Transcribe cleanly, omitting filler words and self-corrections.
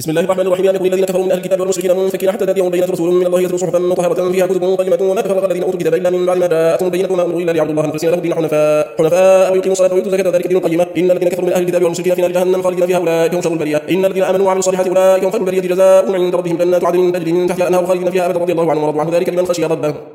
بسم الله الرحمن الرحيم. يقول الذين كفروا من اهل الكتاب والمشركين منفكين حتى تاتيهم بينة رسول من الله يتلو صحفا مطهرة فيها كتب قيمة وما كفر الذين اوتوا الكتاب الا من بعد ما جاءتهم بينة وما امروا الا ليعبدوا الله مخلصين له الدين حنفاء ويقيموا الصلاة ويؤتوا الزكاة ذلك دين القيمة. ان الذين كفروا من اهل الكتاب والمشركين في نار جهنم خالدين فيها اولئك هم شر البرية. ان الذين امنوا وعملوا الصالحات اولئك هم خير البرية جزاؤهم عند ربهم جنات عدن تجري من تحتها الانهار خالدين فيها ابدا رضي الله عنهم ورضوا عنه ذلك لمن خشي ربه.